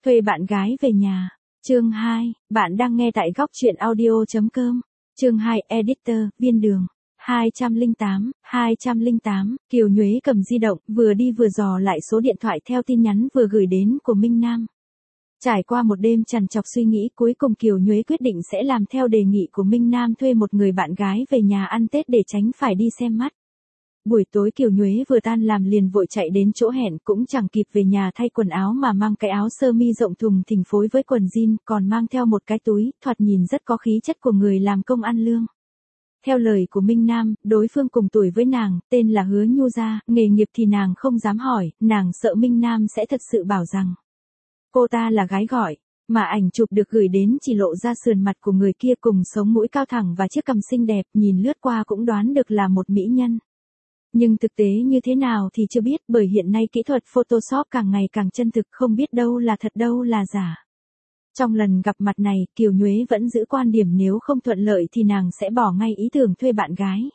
Thuê bạn gái về nhà. Chương 2, bạn đang nghe tại góc truyện audio.com. Chương 2, Editor, Viên Đường. 208, Kiều Nhuế cầm di động, vừa đi vừa dò lại số điện thoại theo tin nhắn vừa gửi đến của Minh Nam. Trải qua một đêm trằn trọc suy nghĩ, cuối cùng Kiều Nhuế quyết định sẽ làm theo đề nghị của Minh Nam, thuê một người bạn gái về nhà ăn Tết để tránh phải đi xem mắt. Buổi tối Kiều Nhuế vừa tan làm liền vội chạy đến chỗ hẹn, cũng chẳng kịp về nhà thay quần áo mà mang cái áo sơ mi rộng thùng thình phối với quần jean, còn mang theo một cái túi, thoạt nhìn rất có khí chất của người làm công ăn lương. Theo lời của Minh Nam, đối phương cùng tuổi với nàng, tên là Hứa Nhu Gia, nghề nghiệp thì nàng không dám hỏi, nàng sợ Minh Nam sẽ thật sự bảo rằng cô ta là gái gọi, mà ảnh chụp được gửi đến chỉ lộ ra sườn mặt của người kia cùng sống mũi cao thẳng và chiếc cằm xinh đẹp, nhìn lướt qua cũng đoán được là một mỹ nhân. Nhưng thực tế như thế nào thì chưa biết, bởi hiện nay kỹ thuật Photoshop càng ngày càng chân thực, không biết đâu là thật đâu là giả. Trong lần gặp mặt này, Kiều Nhuế vẫn giữ quan điểm nếu không thuận lợi thì nàng sẽ bỏ ngay ý tưởng thuê bạn gái.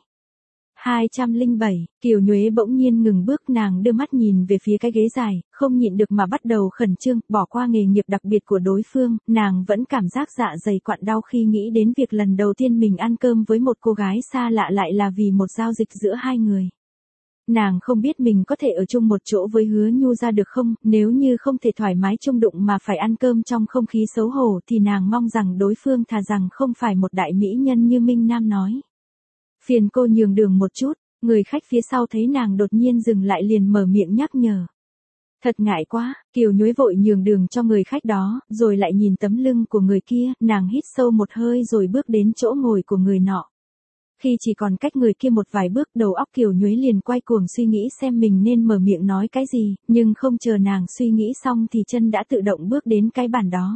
207, Kiều Nhuế bỗng nhiên ngừng bước, nàng đưa mắt nhìn về phía cái ghế dài, không nhịn được mà bắt đầu khẩn trương, bỏ qua nghề nghiệp đặc biệt của đối phương, nàng vẫn cảm giác dạ dày quặn đau khi nghĩ đến việc lần đầu tiên mình ăn cơm với một cô gái xa lạ lại là vì một giao dịch giữa hai người. Nàng không biết mình có thể ở chung một chỗ với Hứa Nhu Gia được không, nếu như không thể thoải mái chung đụng mà phải ăn cơm trong không khí xấu hổ thì nàng mong rằng đối phương thà rằng không phải một đại mỹ nhân như Minh Nam nói. Phiền cô nhường đường một chút, người khách phía sau thấy nàng đột nhiên dừng lại liền mở miệng nhắc nhở. Thật ngại quá, Kiều Nhuế vội nhường đường cho người khách đó, rồi lại nhìn tấm lưng của người kia, nàng hít sâu một hơi rồi bước đến chỗ ngồi của người nọ. Khi chỉ còn cách người kia một vài bước, đầu óc Kiều Nhuế liền quay cuồng suy nghĩ xem mình nên mở miệng nói cái gì, nhưng không chờ nàng suy nghĩ xong thì chân đã tự động bước đến cái bàn đó.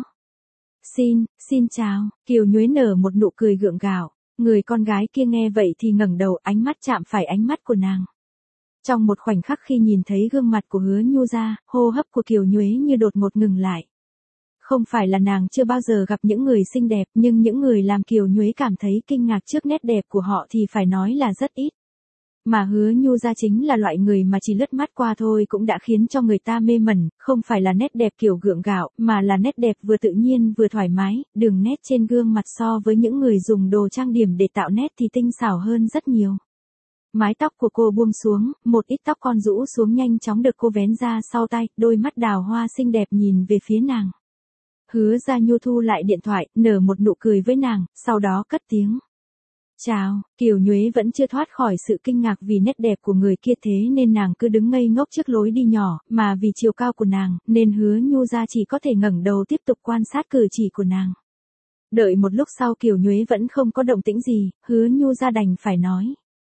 Xin chào, Kiều Nhuế nở một nụ cười gượng gạo, người con gái kia nghe vậy thì ngẩng đầu, ánh mắt chạm phải ánh mắt của nàng. Trong một khoảnh khắc khi nhìn thấy gương mặt của Hứa Nhu Gia, hô hấp của Kiều Nhuế như đột ngột ngừng lại. Không phải là nàng chưa bao giờ gặp những người xinh đẹp, nhưng những người làm Kiều Nhuế cảm thấy kinh ngạc trước nét đẹp của họ thì phải nói là rất ít. Mà Hứa Nhu Gia chính là loại người mà chỉ lướt mắt qua thôi cũng đã khiến cho người ta mê mẩn, không phải là nét đẹp kiểu gượng gạo, mà là nét đẹp vừa tự nhiên vừa thoải mái, đường nét trên gương mặt so với những người dùng đồ trang điểm để tạo nét thì tinh xảo hơn rất nhiều. Mái tóc của cô buông xuống, một ít tóc con rũ xuống nhanh chóng được cô vén ra sau tai, đôi mắt đào hoa xinh đẹp nhìn về phía nàng. Hứa Gia Nhu thu lại điện thoại, nở một nụ cười với nàng, sau đó cất tiếng. Chào, Kiều Nhuế vẫn chưa thoát khỏi sự kinh ngạc vì nét đẹp của người kia, thế nên nàng cứ đứng ngây ngốc trước lối đi nhỏ, mà vì chiều cao của nàng, nên Hứa Nhu Gia chỉ có thể ngẩng đầu tiếp tục quan sát cử chỉ của nàng. Đợi một lúc sau Kiều Nhuế vẫn không có động tĩnh gì, Hứa Nhu Gia đành phải nói.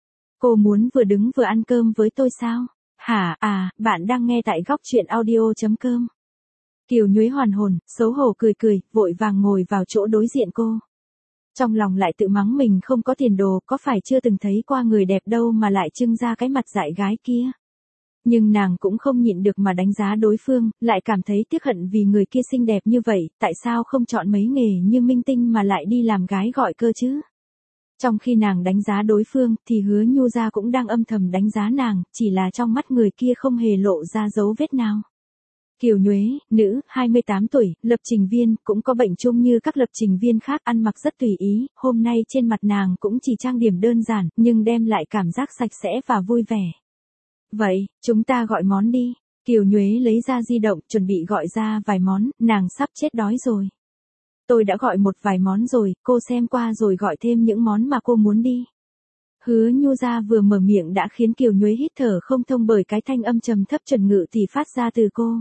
Cô muốn vừa đứng vừa ăn cơm với tôi sao? Hả, bạn đang nghe tại góc truyện audio.com. Kiều Nhuế hoàn hồn, xấu hổ cười, vội vàng ngồi vào chỗ đối diện cô. Trong lòng lại tự mắng mình không có tiền đồ, có phải chưa từng thấy qua người đẹp đâu mà lại trưng ra cái mặt dại gái kia. Nhưng nàng cũng không nhịn được mà đánh giá đối phương, lại cảm thấy tiếc hận vì người kia xinh đẹp như vậy, tại sao không chọn mấy nghề như minh tinh mà lại đi làm gái gọi cơ chứ? Trong khi nàng đánh giá đối phương, thì Hứa Nhu Gia cũng đang âm thầm đánh giá nàng, chỉ là trong mắt người kia không hề lộ ra dấu vết nào. Kiều Nhuế, nữ, 28 tuổi, lập trình viên, cũng có bệnh chung như các lập trình viên khác, ăn mặc rất tùy ý, hôm nay trên mặt nàng cũng chỉ trang điểm đơn giản, nhưng đem lại cảm giác sạch sẽ và vui vẻ. Vậy, chúng ta gọi món đi. Kiều Nhuế lấy ra di động, chuẩn bị gọi ra vài món, nàng sắp chết đói rồi. Tôi đã gọi một vài món rồi, cô xem qua rồi gọi thêm những món mà cô muốn đi. Hứa Nhu Gia vừa mở miệng đã khiến Kiều Nhuế hít thở không thông bởi cái thanh âm trầm thấp chuẩn ngự thì phát ra từ cô.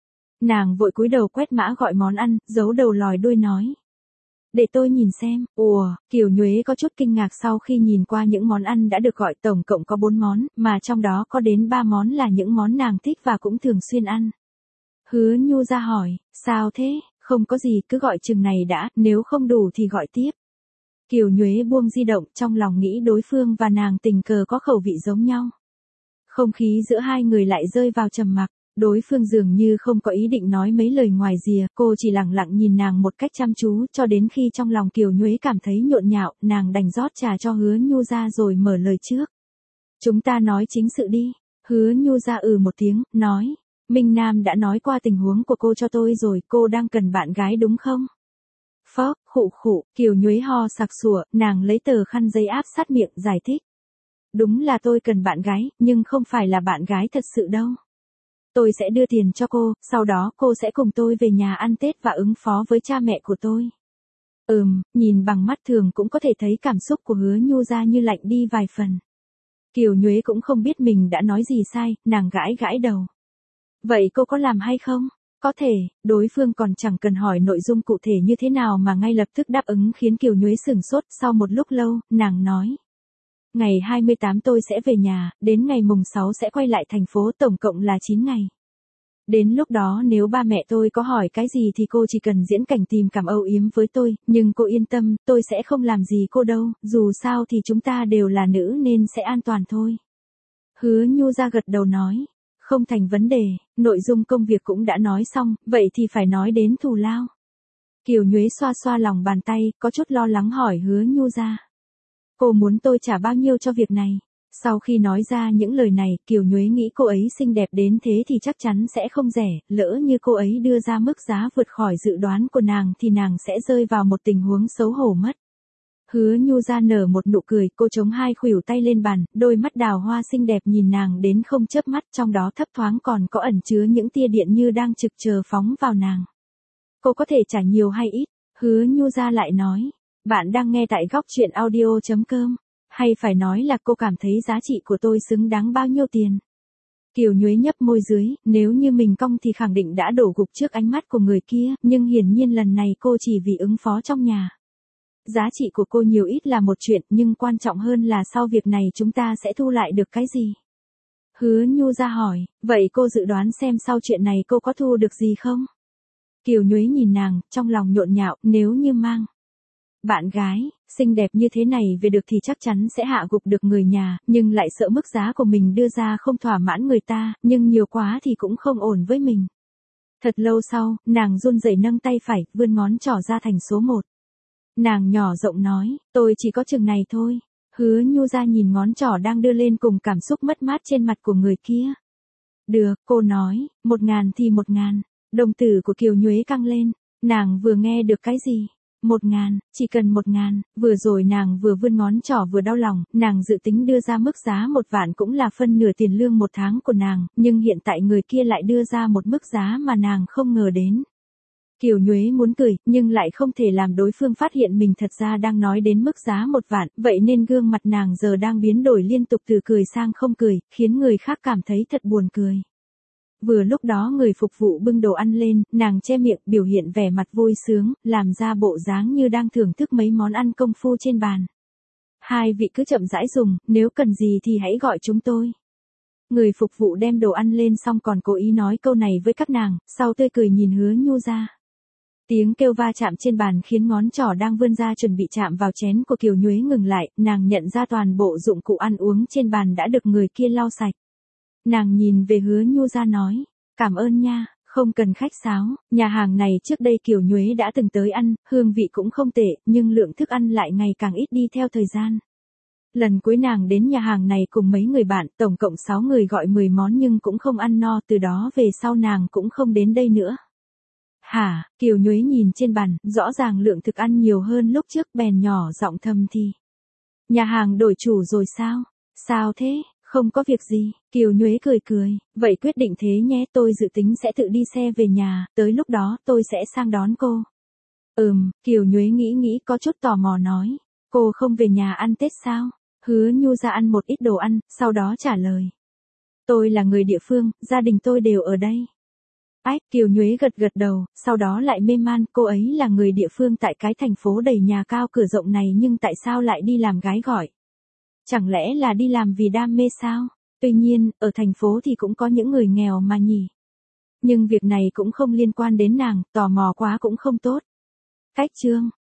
Nàng vội cúi đầu quét mã gọi món ăn, giấu đầu lòi đuôi nói. Để tôi nhìn xem. Kiều Nhuế có chút kinh ngạc sau khi nhìn qua những món ăn đã được gọi, tổng cộng có 4 món, mà trong đó có đến 3 món là những món nàng thích và cũng thường xuyên ăn. Hứa Nhu Gia hỏi, sao thế, không có gì, cứ gọi chừng này đã, nếu không đủ thì gọi tiếp. Kiều Nhuế buông di động, trong lòng nghĩ đối phương và nàng tình cờ có khẩu vị giống nhau. Không khí giữa hai người lại rơi vào trầm mặc. Đối phương dường như không có ý định nói mấy lời ngoài rìa, cô chỉ lặng lặng nhìn nàng một cách chăm chú, cho đến khi trong lòng Kiều Nhuế cảm thấy nhộn nhạo, nàng đành rót trà cho Hứa Nhu Gia rồi mở lời trước. Chúng ta nói chính sự đi. Hứa Nhu Gia một tiếng, nói. Minh Nam đã nói qua tình huống của cô cho tôi rồi, cô đang cần bạn gái đúng không? Phó, khụ khụ, Kiều Nhuế ho sặc sụa, nàng lấy tờ khăn giấy áp sát miệng, giải thích. Đúng là tôi cần bạn gái, nhưng không phải là bạn gái thật sự đâu. Tôi sẽ đưa tiền cho cô, sau đó cô sẽ cùng tôi về nhà ăn Tết và ứng phó với cha mẹ của tôi. Nhìn bằng mắt thường cũng có thể thấy cảm xúc của Hứa Nhu Gia như lạnh đi vài phần. Kiều Nhuế cũng không biết mình đã nói gì sai, nàng gãi gãi đầu. Vậy cô có làm hay không? Có thể, đối phương còn chẳng cần hỏi nội dung cụ thể như thế nào mà ngay lập tức đáp ứng khiến Kiều Nhuế sửng sốt. Sau một lúc lâu, nàng nói. Ngày 28 tôi sẽ về nhà, đến ngày mùng 6 sẽ quay lại thành phố, tổng cộng là 9 ngày. Đến lúc đó nếu ba mẹ tôi có hỏi cái gì thì cô chỉ cần diễn cảnh tình cảm âu yếm với tôi, nhưng cô yên tâm, tôi sẽ không làm gì cô đâu, dù sao thì chúng ta đều là nữ nên sẽ an toàn thôi. Hứa Nhu Gia gật đầu nói, không thành vấn đề, nội dung công việc cũng đã nói xong, vậy thì phải nói đến thù lao. Kiều Nhuế xoa xoa lòng bàn tay, có chút lo lắng hỏi Hứa Nhu Gia. Cô muốn tôi trả bao nhiêu cho việc này? Sau khi nói ra những lời này, Kiều Nhuế nghĩ cô ấy xinh đẹp đến thế thì chắc chắn sẽ không rẻ, lỡ như cô ấy đưa ra mức giá vượt khỏi dự đoán của nàng thì nàng sẽ rơi vào một tình huống xấu hổ mất. Hứa Nhu Gia nở một nụ cười, cô chống hai khuỷu tay lên bàn, đôi mắt đào hoa xinh đẹp nhìn nàng đến không chớp mắt, trong đó thấp thoáng còn có ẩn chứa những tia điện như đang trực chờ phóng vào nàng. Cô có thể trả nhiều hay ít? Hứa Nhu Gia lại nói. Bạn đang nghe tại góc truyện audio.com. Hay phải nói là cô cảm thấy giá trị của tôi xứng đáng bao nhiêu tiền? Kiều Nhuế nhấp môi dưới, nếu như mình cong thì khẳng định đã đổ gục trước ánh mắt của người kia, nhưng hiển nhiên lần này cô chỉ vì ứng phó trong nhà. Giá trị của cô nhiều ít là một chuyện, nhưng quan trọng hơn là sau việc này chúng ta sẽ thu lại được cái gì? Hứa Nhu Gia hỏi, vậy cô dự đoán xem sau chuyện này cô có thu được gì không? Kiều Nhuế nhìn nàng, trong lòng nhộn nhạo, nếu như mang bạn gái, xinh đẹp như thế này về được thì chắc chắn sẽ hạ gục được người nhà, nhưng lại sợ mức giá của mình đưa ra không thỏa mãn người ta, nhưng nhiều quá thì cũng không ổn với mình. Thật lâu sau, nàng run rẩy nâng tay phải, vươn ngón trỏ ra thành số 1. Nàng nhỏ giọng nói, tôi chỉ có chừng này thôi. Hứa Nhu Gia nhìn ngón trỏ đang đưa lên cùng cảm xúc mất mát trên mặt của người kia. Được, cô nói, 1.000 thì 1.000. Đồng tử của Kiều Nhuế căng lên, nàng vừa nghe được cái gì? 1.000, chỉ cần 1.000, vừa rồi nàng vừa vươn ngón trỏ vừa đau lòng, nàng dự tính đưa ra mức giá 1 vạn cũng là phân nửa tiền lương 1 tháng của nàng, nhưng hiện tại người kia lại đưa ra một mức giá mà nàng không ngờ đến. Kiều Nhuế muốn cười, nhưng lại không thể làm đối phương phát hiện mình thật ra đang nói đến mức giá 1 vạn, vậy nên gương mặt nàng giờ đang biến đổi liên tục từ cười sang không cười, khiến người khác cảm thấy thật buồn cười. Vừa lúc đó người phục vụ bưng đồ ăn lên, nàng che miệng, biểu hiện vẻ mặt vui sướng, làm ra bộ dáng như đang thưởng thức mấy món ăn công phu trên bàn. Hai vị cứ chậm rãi dùng, nếu cần gì thì hãy gọi chúng tôi. Người phục vụ đem đồ ăn lên xong còn cố ý nói câu này với các nàng, sau tươi cười nhìn Hứa Nhu Gia. Tiếng kêu va chạm trên bàn khiến ngón trỏ đang vươn ra chuẩn bị chạm vào chén của Kiều Nhuế ngừng lại, nàng nhận ra toàn bộ dụng cụ ăn uống trên bàn đã được người kia lau sạch. Nàng nhìn về Hứa Nhu Gia nói, cảm ơn nha, không cần khách sáo, nhà hàng này trước đây Kiều Nhuế đã từng tới ăn, hương vị cũng không tệ, nhưng lượng thức ăn lại ngày càng ít đi theo thời gian. Lần cuối nàng đến nhà hàng này cùng mấy người bạn, tổng cộng 6 người gọi 10 món nhưng cũng không ăn no, từ đó về sau nàng cũng không đến đây nữa. Hả, Kiều Nhuế nhìn trên bàn, rõ ràng lượng thực ăn nhiều hơn lúc trước, bèn nhỏ giọng thầm thì. Nhà hàng đổi chủ rồi sao? Sao thế? Không có việc gì, Kiều Nhuế cười cười, vậy quyết định thế nhé, tôi dự tính sẽ tự đi xe về nhà, tới lúc đó tôi sẽ sang đón cô. Kiều Nhuế nghĩ có chút tò mò nói, cô không về nhà ăn Tết sao? Hứa Nhu Gia ăn một ít đồ ăn, sau đó trả lời. Tôi là người địa phương, gia đình tôi đều ở đây. Kiều Nhuế gật đầu, sau đó lại mê man, cô ấy là người địa phương tại cái thành phố đầy nhà cao cửa rộng này nhưng tại sao lại đi làm gái gọi? Chẳng lẽ là đi làm vì đam mê sao? Tuy nhiên, ở thành phố thì cũng có những người nghèo mà nhỉ. Nhưng việc này cũng không liên quan đến nàng, tò mò quá cũng không tốt. Cách chương